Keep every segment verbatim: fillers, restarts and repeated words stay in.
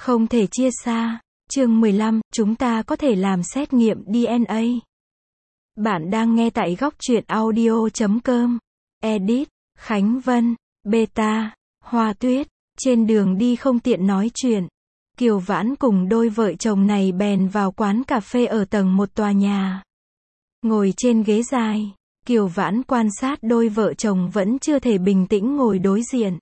Không thể chia xa. Chương mười lăm, chúng ta có thể làm xét nghiệm đê en a. Bạn đang nghe tại góc truyện audio chấm com. Edit, Khánh Vân, Beta, Hoa Tuyết. Trên đường đi không tiện nói chuyện. Kiều Vãn cùng đôi vợ chồng này bèn vào quán cà phê ở tầng một tòa nhà. Ngồi trên ghế dài, Kiều Vãn quan sát đôi vợ chồng vẫn chưa thể bình tĩnh ngồi đối diện.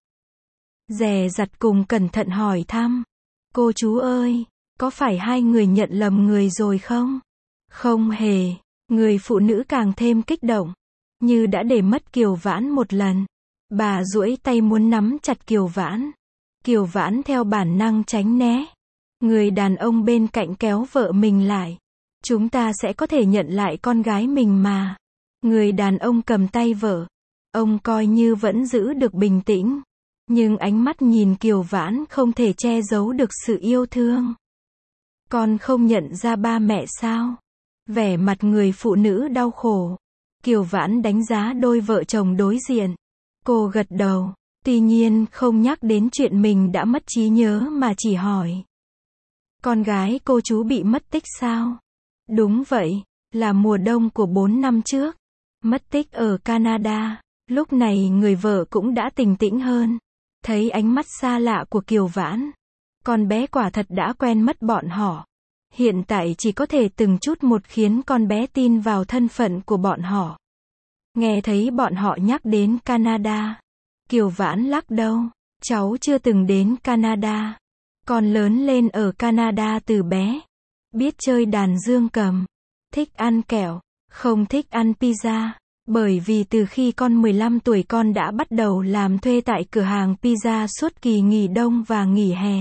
Dè dặt cùng cẩn thận hỏi thăm. Cô chú ơi, có phải hai người nhận lầm người rồi không? Không hề. Người phụ nữ càng thêm kích động. Như đã để mất Kiều Vãn một lần. Bà duỗi tay muốn nắm chặt Kiều Vãn. Kiều Vãn theo bản năng tránh né. Người đàn ông bên cạnh kéo vợ mình lại. Chúng ta sẽ có thể nhận lại con gái mình mà. Người đàn ông cầm tay vợ. Ông coi như vẫn giữ được bình tĩnh. Nhưng ánh mắt nhìn Kiều Vãn không thể che giấu được sự yêu thương. Con không nhận ra ba mẹ sao? Vẻ mặt người phụ nữ đau khổ. Kiều Vãn đánh giá đôi vợ chồng đối diện. Cô gật đầu. Tuy nhiên không nhắc đến chuyện mình đã mất trí nhớ mà chỉ hỏi. Con gái cô chú bị mất tích sao? Đúng vậy, là mùa đông của bốn năm trước. Mất tích ở Canada. Lúc này người vợ cũng đã tỉnh tĩnh hơn. Thấy ánh mắt xa lạ của Kiều Vãn. Con bé quả thật đã quen mất bọn họ. Hiện tại chỉ có thể từng chút một khiến con bé tin vào thân phận của bọn họ. Nghe thấy bọn họ nhắc đến Canada. Kiều Vãn lắc đầu. Cháu chưa từng đến Canada. Con lớn lên ở Canada từ bé. Biết chơi đàn dương cầm. Thích ăn kẹo. Không thích ăn pizza. Bởi vì từ khi con mười lăm tuổi con đã bắt đầu làm thuê tại cửa hàng pizza suốt kỳ nghỉ đông và nghỉ hè.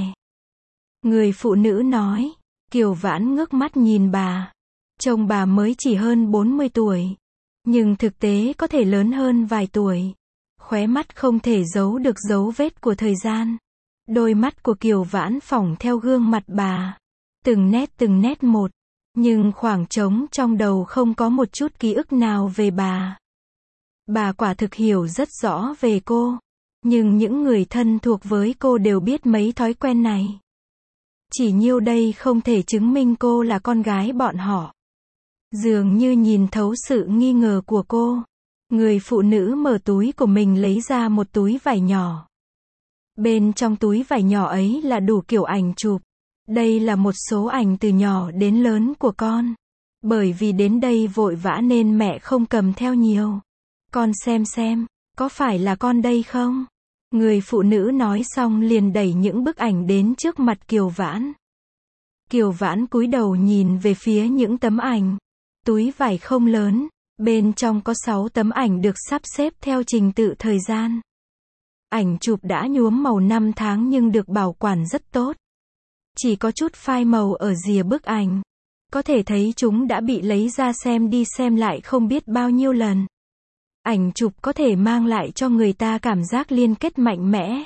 Người phụ nữ nói. Kiều Vãn ngước mắt nhìn bà. Trông bà mới chỉ hơn bốn mươi tuổi. Nhưng thực tế có thể lớn hơn vài tuổi. Khóe mắt không thể giấu được dấu vết của thời gian. Đôi mắt của Kiều Vãn phỏng theo gương mặt bà. Từng nét từng nét một. Nhưng khoảng trống trong đầu không có một chút ký ức nào về bà. Bà quả thực hiểu rất rõ về cô. Nhưng những người thân thuộc với cô đều biết mấy thói quen này. Chỉ nhiêu đây không thể chứng minh cô là con gái bọn họ. Dường như nhìn thấu sự nghi ngờ của cô. Người phụ nữ mở túi của mình lấy ra một túi vải nhỏ. Bên trong túi vải nhỏ ấy là đủ kiểu ảnh chụp. Đây là một số ảnh từ nhỏ đến lớn của con. Bởi vì đến đây vội vã nên mẹ không cầm theo nhiều. Con xem xem, có phải là con đây không? Người phụ nữ nói xong liền đẩy những bức ảnh đến trước mặt Kiều Vãn. Kiều Vãn cúi đầu nhìn về phía những tấm ảnh. Túi vải không lớn, bên trong có sáu tấm ảnh được sắp xếp theo trình tự thời gian. Ảnh chụp đã nhuốm màu năm tháng nhưng được bảo quản rất tốt. Chỉ có chút phai màu ở rìa bức ảnh. Có thể thấy chúng đã bị lấy ra xem đi xem lại không biết bao nhiêu lần. Ảnh chụp có thể mang lại cho người ta cảm giác liên kết mạnh mẽ.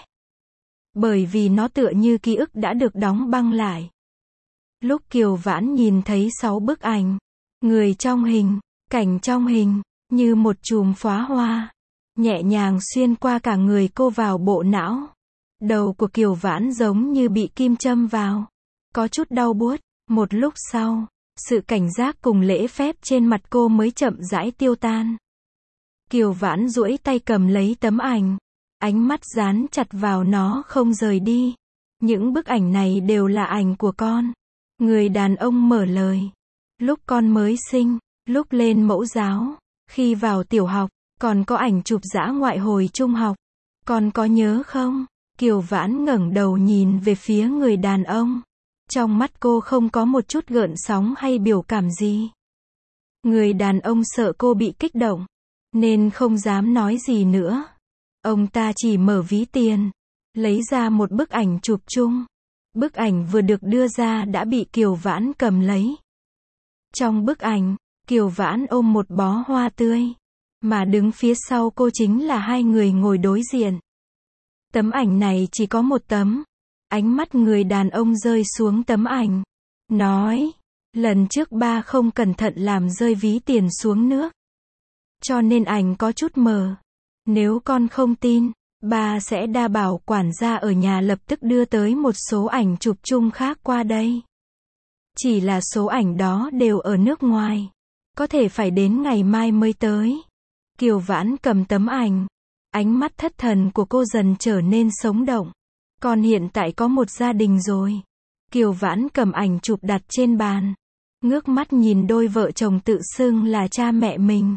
Bởi vì nó tựa như ký ức đã được đóng băng lại. Lúc Kiều Vãn nhìn thấy sáu bức ảnh, người trong hình, cảnh trong hình, như một chùm pháo hoa, nhẹ nhàng xuyên qua cả người cô vào bộ não. Đầu của Kiều Vãn giống như bị kim châm vào. Có chút đau buốt. Một lúc sau, sự cảnh giác cùng lễ phép trên mặt cô mới chậm rãi tiêu tan. Kiều Vãn duỗi tay cầm lấy tấm ảnh. Ánh mắt dán chặt vào nó không rời đi. Những bức ảnh này đều là ảnh của con. Người đàn ông mở lời. Lúc con mới sinh, lúc lên mẫu giáo, khi vào tiểu học, còn có ảnh chụp dã ngoại hồi trung học. Con có nhớ không? Kiều Vãn ngẩng đầu nhìn về phía người đàn ông. Trong mắt cô không có một chút gợn sóng hay biểu cảm gì. Người đàn ông sợ cô bị kích động, nên không dám nói gì nữa. Ông ta chỉ mở ví tiền, lấy ra một bức ảnh chụp chung. Bức ảnh vừa được đưa ra đã bị Kiều Vãn cầm lấy. Trong bức ảnh, Kiều Vãn ôm một bó hoa tươi, mà đứng phía sau cô chính là hai người ngồi đối diện. Tấm ảnh này chỉ có một tấm. Ánh mắt người đàn ông rơi xuống tấm ảnh. Nói, lần trước ba không cẩn thận làm rơi ví tiền xuống nước. Cho nên ảnh có chút mờ. Nếu con không tin, Ba sẽ đa bảo quản gia ở nhà lập tức đưa tới một số ảnh chụp chung khác qua đây. Chỉ là số ảnh đó đều ở nước ngoài. Có thể phải đến ngày mai mới tới. Kiều Vãn cầm tấm ảnh. Ánh mắt thất thần của cô dần trở nên sống động. Con hiện tại có một gia đình rồi. Kiều Vãn cầm ảnh chụp đặt trên bàn. Ngước mắt nhìn đôi vợ chồng tự xưng là cha mẹ mình.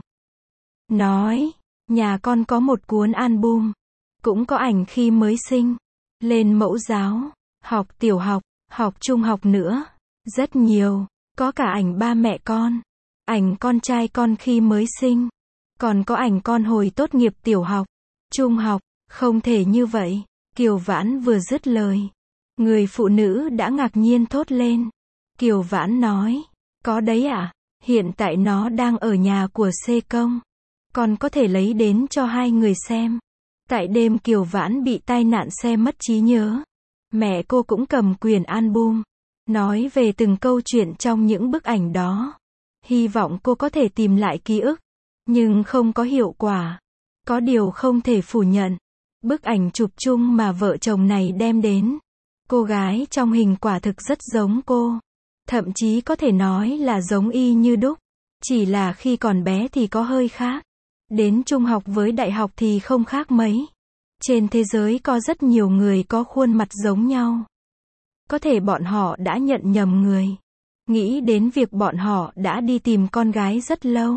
Nói, nhà con có một cuốn album. Cũng có ảnh khi mới sinh. Lên mẫu giáo, học tiểu học, học trung học nữa. Rất nhiều. Có cả ảnh ba mẹ con. Ảnh con trai con khi mới sinh. Còn có ảnh con hồi tốt nghiệp tiểu học, trung học. Không thể như vậy. Kiều Vãn vừa dứt lời. Người phụ nữ đã ngạc nhiên thốt lên. Kiều Vãn nói. Có đấy ạ. Hiện tại nó đang ở nhà của C Công. Con có thể lấy đến cho hai người xem. Tại đêm Kiều Vãn bị tai nạn xe mất trí nhớ. Mẹ cô cũng cầm quyển album. Nói về từng câu chuyện trong những bức ảnh đó. Hy vọng cô có thể tìm lại ký ức. Nhưng không có hiệu quả. Có điều không thể phủ nhận. Bức ảnh chụp chung mà vợ chồng này đem đến. Cô gái trong hình quả thực rất giống cô. Thậm chí có thể nói là giống y như đúc. Chỉ là khi còn bé thì có hơi khác. Đến trung học với đại học thì không khác mấy. Trên thế giới có rất nhiều người có khuôn mặt giống nhau. Có thể bọn họ đã nhận nhầm người. Nghĩ đến việc bọn họ đã đi tìm con gái rất lâu.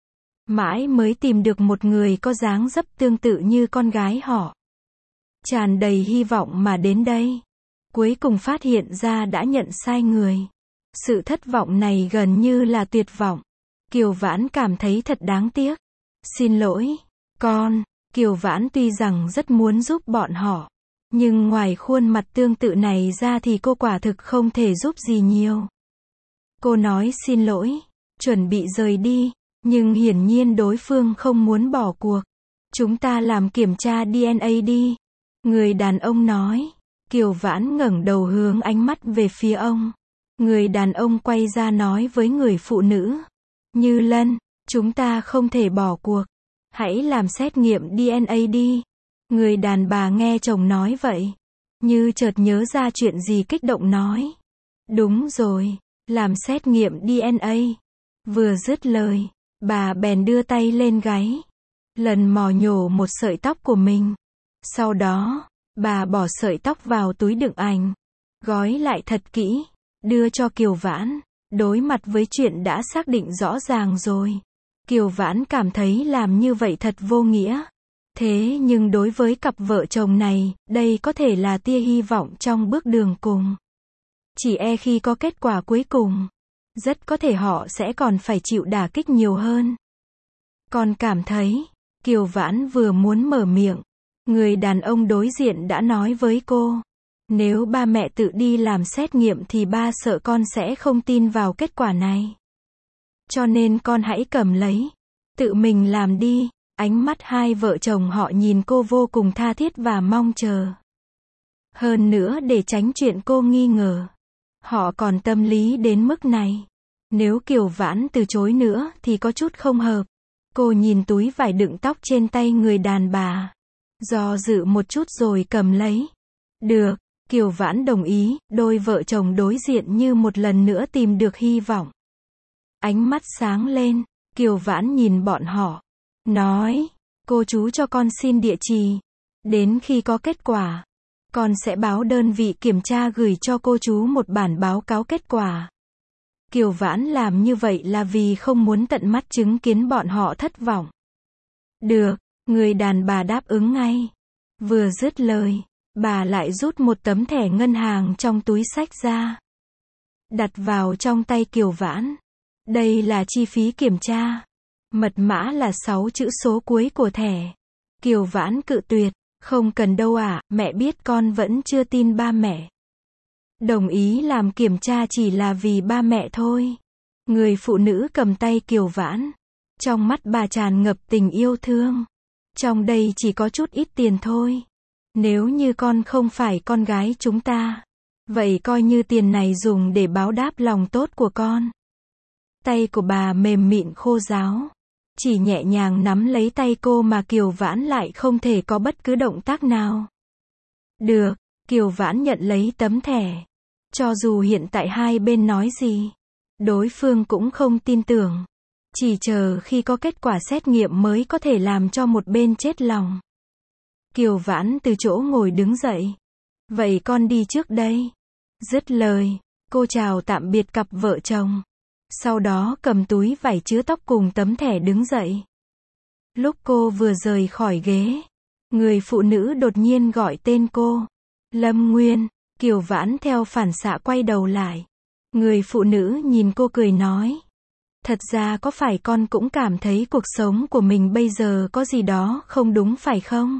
Mãi mới tìm được một người có dáng dấp tương tự như con gái họ. Tràn đầy hy vọng mà đến đây. Cuối cùng phát hiện ra đã nhận sai người. Sự thất vọng này gần như là tuyệt vọng. Kiều Vãn cảm thấy thật đáng tiếc. Xin lỗi, con. Kiều Vãn tuy rằng rất muốn giúp bọn họ. Nhưng ngoài khuôn mặt tương tự này ra thì cô quả thực không thể giúp gì nhiều. Cô nói xin lỗi, chuẩn bị rời đi. Nhưng hiển nhiên đối phương không muốn bỏ cuộc. Chúng ta làm kiểm tra đê en a đi. Người đàn ông nói. Kiều Vãn ngẩng đầu hướng ánh mắt về phía ông. Người đàn ông quay ra nói với người phụ nữ. Như Lân, chúng ta không thể bỏ cuộc. Hãy làm xét nghiệm đê en a đi. Người đàn bà nghe chồng nói vậy. Như chợt nhớ ra chuyện gì kích động nói. Đúng rồi, làm xét nghiệm đê en a. Vừa dứt lời, bà bèn đưa tay lên gáy. Lần mò nhổ một sợi tóc của mình. Sau đó, bà bỏ sợi tóc vào túi đựng ảnh. Gói lại thật kỹ. Đưa cho Kiều Vãn. Đối mặt với chuyện đã xác định rõ ràng rồi. Kiều Vãn cảm thấy làm như vậy thật vô nghĩa. Thế nhưng đối với cặp vợ chồng này, đây có thể là tia hy vọng trong bước đường cùng. Chỉ e khi có kết quả cuối cùng, rất có thể họ sẽ còn phải chịu đả kích nhiều hơn. Con cảm thấy, Kiều Vãn vừa muốn mở miệng, người đàn ông đối diện đã nói với cô. Nếu ba mẹ tự đi làm xét nghiệm thì ba sợ con sẽ không tin vào kết quả này. Cho nên con hãy cầm lấy. Tự mình làm đi. Ánh mắt hai vợ chồng họ nhìn cô vô cùng tha thiết và mong chờ. Hơn nữa để tránh chuyện cô nghi ngờ. Họ còn tâm lý đến mức này. Nếu Kiều Vãn từ chối nữa thì có chút không hợp. Cô nhìn túi vải đựng tóc trên tay người đàn bà. Do dự một chút rồi cầm lấy. Được. Kiều Vãn đồng ý. Đôi vợ chồng đối diện như một lần nữa tìm được hy vọng. Ánh mắt sáng lên. Kiều Vãn nhìn bọn họ. Nói. Cô chú cho con xin địa chỉ. Đến khi có kết quả, con sẽ báo đơn vị kiểm tra gửi cho cô chú một bản báo cáo kết quả. Kiều Vãn làm như vậy là vì không muốn tận mắt chứng kiến bọn họ thất vọng. Được. Người đàn bà đáp ứng ngay. Vừa dứt lời, bà lại rút một tấm thẻ ngân hàng trong túi xách ra. Đặt vào trong tay Kiều Vãn. Đây là chi phí kiểm tra. Mật mã là sáu chữ số cuối của thẻ. Kiều Vãn cự tuyệt. Không cần đâu ạ, à, mẹ biết con vẫn chưa tin ba mẹ. Đồng ý làm kiểm tra chỉ là vì ba mẹ thôi. Người phụ nữ cầm tay Kiều Vãn. Trong mắt bà tràn ngập tình yêu thương. Trong đây chỉ có chút ít tiền thôi. Nếu như con không phải con gái chúng ta, vậy coi như tiền này dùng để báo đáp lòng tốt của con. Tay của bà mềm mịn khô ráo. chỉ nhẹ nhàng nắm lấy tay cô mà Kiều Vãn lại không thể có bất cứ động tác nào. Được, Kiều Vãn nhận lấy tấm thẻ. Cho dù hiện tại hai bên nói gì, đối phương cũng không tin tưởng. Chỉ chờ khi có kết quả xét nghiệm mới có thể làm cho một bên chết lòng. Kiều Vãn từ chỗ ngồi đứng dậy. Vậy con đi trước đây. Dứt lời, cô chào tạm biệt cặp vợ chồng. Sau đó cầm túi vải chứa tóc cùng tấm thẻ đứng dậy. Lúc cô vừa rời khỏi ghế, người phụ nữ đột nhiên gọi tên cô. Lâm Nguyên. Kiều Vãn theo phản xạ quay đầu lại. Người phụ nữ nhìn cô cười nói. Thật ra có phải con cũng cảm thấy cuộc sống của mình bây giờ có gì đó không đúng phải không?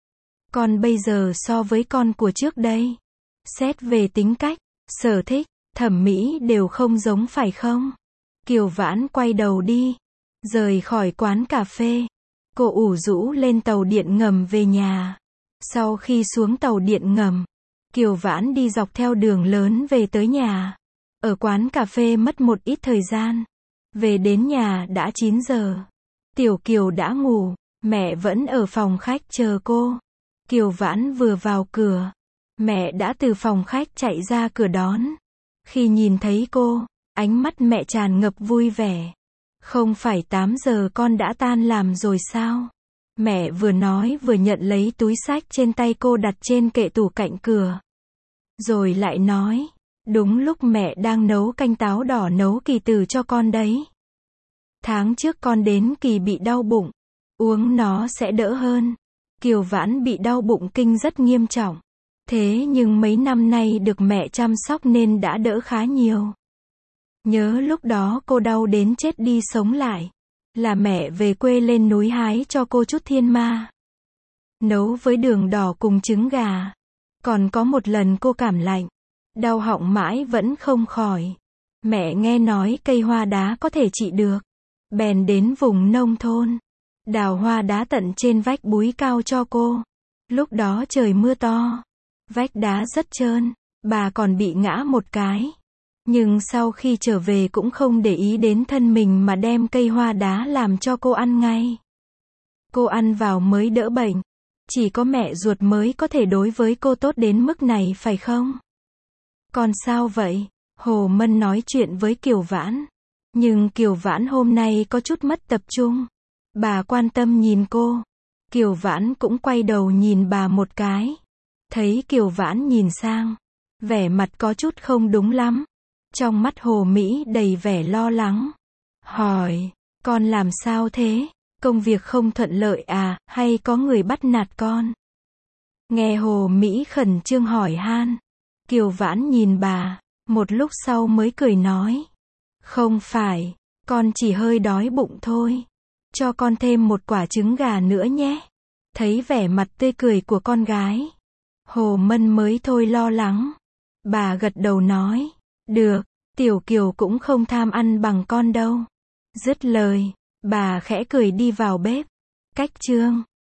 Con bây giờ so với con của trước đây, xét về tính cách, sở thích, thẩm mỹ đều không giống phải không? Kiều Vãn quay đầu đi, rời khỏi quán cà phê. Cô ủ rũ lên tàu điện ngầm về nhà. Sau khi xuống tàu điện ngầm, Kiều Vãn đi dọc theo đường lớn về tới nhà. Ở quán cà phê mất một ít thời gian. Về đến nhà đã chín giờ. Tiểu Kiều đã ngủ, mẹ vẫn ở phòng khách chờ cô. Kiều Vãn vừa vào cửa, mẹ đã từ phòng khách chạy ra cửa đón. Khi nhìn thấy cô, ánh mắt mẹ tràn ngập vui vẻ. Không phải tám giờ con đã tan làm rồi sao? Mẹ vừa nói vừa nhận lấy túi xách trên tay cô đặt trên kệ tủ cạnh cửa. Rồi lại nói, đúng lúc mẹ đang nấu canh táo đỏ nấu kỳ từ cho con đấy. Tháng trước con đến kỳ bị đau bụng, uống nó sẽ đỡ hơn. Kiều Vãn bị đau bụng kinh rất nghiêm trọng. Thế nhưng mấy năm nay được mẹ chăm sóc nên đã đỡ khá nhiều. Nhớ lúc đó cô đau đến chết đi sống lại. Là mẹ về quê lên núi hái cho cô chút thiên ma. Nấu với đường đỏ cùng trứng gà. Còn có một lần cô cảm lạnh. Đau họng mãi vẫn không khỏi. Mẹ nghe nói cây hoa đá có thể trị được. Bèn đến vùng nông thôn. Đào hoa đá tận trên vách búi cao cho cô. Lúc đó trời mưa to. Vách đá rất trơn. Bà còn bị ngã một cái. Nhưng sau khi trở về cũng không để ý đến thân mình mà đem cây hoa đá làm cho cô ăn ngay. Cô ăn vào mới đỡ bệnh. Chỉ có mẹ ruột mới có thể đối với cô tốt đến mức này phải không? Còn sao vậy? Hồ Mân nói chuyện với Kiều Vãn. Nhưng Kiều Vãn hôm nay có chút mất tập trung. Bà quan tâm nhìn cô. Kiều Vãn cũng quay đầu nhìn bà một cái. Thấy Kiều Vãn nhìn sang. Vẻ mặt có chút không đúng lắm. Trong mắt Hồ Mỹ đầy vẻ lo lắng. Hỏi, con làm sao thế? Công việc không thuận lợi à, hay có người bắt nạt con? Nghe Hồ Mỹ khẩn trương hỏi han. Kiều Vãn nhìn bà, một lúc sau mới cười nói. Không phải, con chỉ hơi đói bụng thôi. Cho con thêm một quả trứng gà nữa nhé. Thấy vẻ mặt tươi cười của con gái, Hồ Mân mới thôi lo lắng. Bà gật đầu nói. Được, Tiểu Kiều cũng không tham ăn bằng con đâu. Dứt lời, bà khẽ cười đi vào bếp. Cách chương